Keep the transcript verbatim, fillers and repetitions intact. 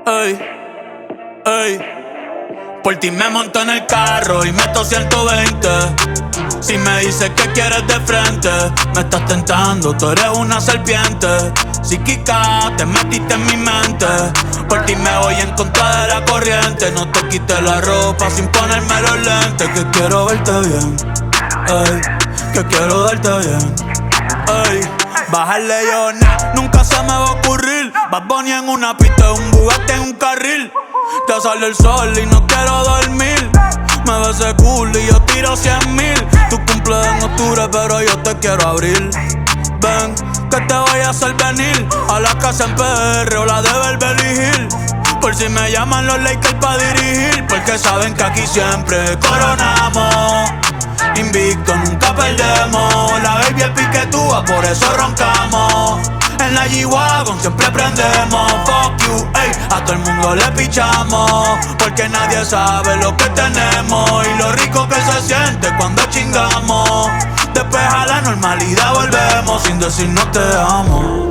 Ey, ey. Por ti me monto en el carro y meto ciento veinte. Si me dices que quieres de frente, me estás tentando, tú eres una serpiente. Psíquica, te metiste en mi mente. Por ti me voy en contra de la corriente. No te quites la ropa sin ponerme los lentes. Que quiero verte bien, ey, que quiero darte bien, ey. Bajarle yo, nah, nunca se me va a ocurrir. Bad Bunny en una pista, un Bugatti en un carril. Ya sale el sol y no quiero dormir. Me ves ese culo y yo tiro cien mil. Tu cumple en octubre pero yo te quiero abrir. Ven, que te voy a hacer venir a la casa en P R o la de Beverly Hills. Por si me llaman los Lakers pa' dirigir. Porque saben que aquí siempre coronamos. Invicto, nunca perdemos. La baby es piquetúa, por eso roncamos. En la G-Wagon siempre prendemos. Fuck you, ey, a todo el mundo le pichamos. Porque nadie sabe lo que tenemos y lo rico que se siente cuando chingamos. Después a la normalidad volvemos sin decir no te amo.